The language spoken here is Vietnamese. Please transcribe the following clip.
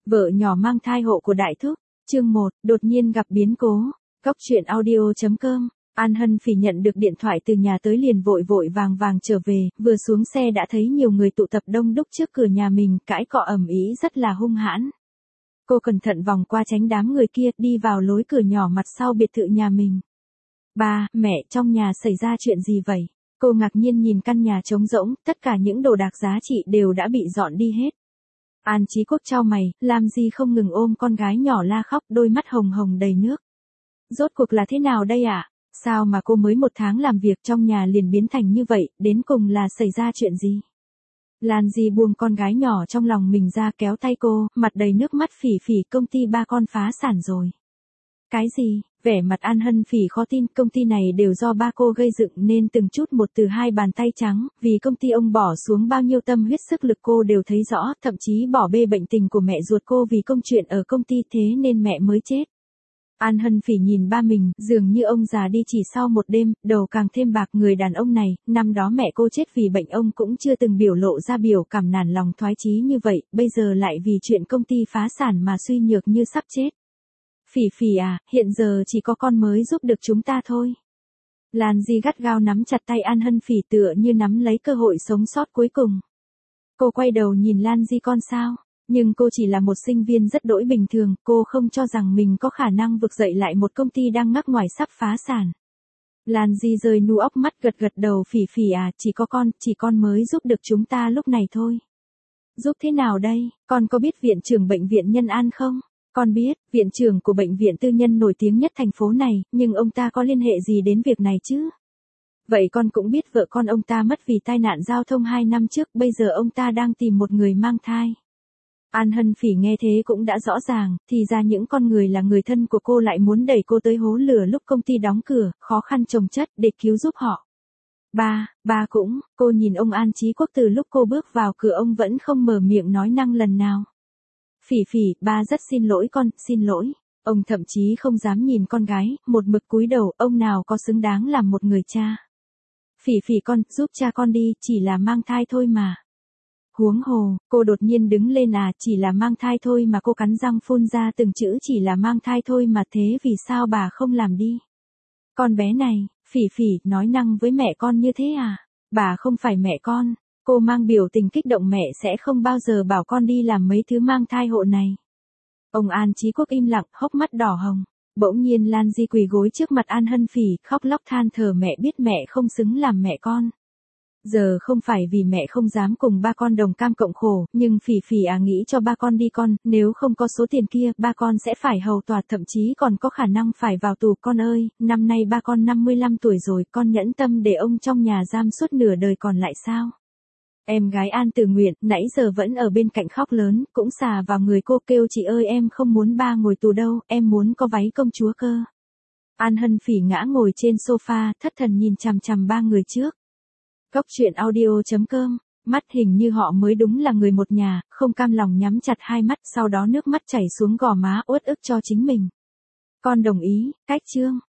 Vợ nhỏ mang thai hộ của Đại Thúc, chương 1, đột nhiên gặp biến cố. Cóc truyện audio.com. An Hân Phỉ nhận được điện thoại từ nhà tới liền vội vội vàng vàng trở về, vừa xuống xe đã thấy nhiều người tụ tập đông đúc trước cửa nhà mình, cãi cọ ầm ĩ rất là hung hãn. Cô cẩn thận vòng qua tránh đám người kia, đi vào lối cửa nhỏ mặt sau biệt thự nhà mình. Ba, mẹ, trong nhà xảy ra chuyện gì vậy? Cô ngạc nhiên nhìn căn nhà trống rỗng, tất cả những đồ đạc giá trị đều đã bị dọn đi hết. An Chí Quốc chau mày, làm gì không ngừng ôm con gái nhỏ la khóc, đôi mắt hồng hồng đầy nước. Rốt cuộc là thế nào đây ạ? Sao mà cô mới 1 tháng làm việc trong nhà liền biến thành như vậy, đến cùng là xảy ra chuyện gì? Lan Di buông con gái nhỏ trong lòng mình ra kéo tay cô, mặt đầy nước mắt. Phỉ Phỉ, công ty ba con phá sản rồi. Cái gì? Vẻ mặt An Hân Phỉ khó tin, công ty này đều do ba cô gây dựng nên từng chút một từ 2 bàn tay trắng, vì công ty ông bỏ xuống bao nhiêu tâm huyết sức lực cô đều thấy rõ, thậm chí bỏ bê bệnh tình của mẹ ruột cô vì công chuyện ở công ty thế nên mẹ mới chết. An Hân Phỉ nhìn ba mình, dường như ông già đi chỉ sau 1 đêm, đầu càng thêm bạc. Người đàn ông này, năm đó mẹ cô chết vì bệnh ông cũng chưa từng biểu lộ ra biểu cảm nản lòng thoái chí như vậy, bây giờ lại vì chuyện công ty phá sản mà suy nhược như sắp chết. Phỉ Phỉ à, hiện giờ chỉ có con mới giúp được chúng ta thôi. Lan Di gắt gao nắm chặt tay An Hân Phỉ tựa như nắm lấy cơ hội sống sót cuối cùng. Cô quay đầu nhìn Lan Di, con sao? Nhưng cô chỉ là một sinh viên rất đỗi bình thường, cô không cho rằng mình có khả năng vực dậy lại một công ty đang ngắc ngoài sắp phá sản. Lan Di rơi nu óc mắt gật gật đầu. Phỉ Phỉ à, chỉ con mới giúp được chúng ta lúc này thôi. Giúp thế nào đây? Con có biết viện trưởng bệnh viện Nhân An không? Con biết, viện trưởng của bệnh viện tư nhân nổi tiếng nhất thành phố này, nhưng ông ta có liên hệ gì đến việc này chứ? Vậy con cũng biết vợ con ông ta mất vì tai nạn giao thông 2 năm trước, bây giờ ông ta đang tìm một người mang thai. An Hân Phỉ nghe thế cũng đã rõ ràng, thì ra những con người là người thân của cô lại muốn đẩy cô tới hố lửa lúc công ty đóng cửa, khó khăn chồng chất để cứu giúp họ. Ba cũng, cô nhìn ông An Chí Quốc từ lúc cô bước vào cửa ông vẫn không mở miệng nói năng lần nào. Phỉ Phỉ, ba rất xin lỗi con, xin lỗi. Ông thậm chí không dám nhìn con gái, một mực cúi đầu, ông nào có xứng đáng làm một người cha. Phỉ Phỉ con, giúp cha con đi, chỉ là mang thai thôi mà. Huống hồ, cô đột nhiên đứng lên à, chỉ là mang thai thôi mà. Cô cắn răng phun ra từng chữ chỉ là mang thai thôi mà, thế vì sao bà không làm đi? Con bé này, Phỉ Phỉ, nói năng với mẹ con như thế à? Bà không phải mẹ con. Cô mang biểu tình kích động, mẹ sẽ không bao giờ bảo con đi làm mấy thứ mang thai hộ này. Ông An Chí Quốc im lặng, hốc mắt đỏ hồng. Bỗng nhiên Lan Di quỳ gối trước mặt An Hân Phỉ, khóc lóc than thở, mẹ biết mẹ không xứng làm mẹ con. Giờ không phải vì mẹ không dám cùng ba con đồng cam cộng khổ, nhưng Phỉ Phỉ à, nghĩ cho ba con đi con, nếu không có số tiền kia, ba con sẽ phải hầu tòa, thậm chí còn có khả năng phải vào tù. Con ơi, năm nay ba con 55 tuổi rồi, con nhẫn tâm để ông trong nhà giam suốt nửa đời còn lại sao? Em gái An Tử Nguyện, nãy giờ vẫn ở bên cạnh khóc lớn, cũng xà vào người cô kêu, chị ơi em không muốn ba ngồi tù đâu, em muốn có váy công chúa cơ. An Hân Phỉ ngã ngồi trên sofa, thất thần nhìn chằm chằm 3 người trước. Cóc truyện audio.com, mắt hình như họ mới đúng là người một nhà, không cam lòng nhắm chặt 2 mắt, sau đó nước mắt chảy xuống gò má, uất ức cho chính mình. Con đồng ý, cách chương.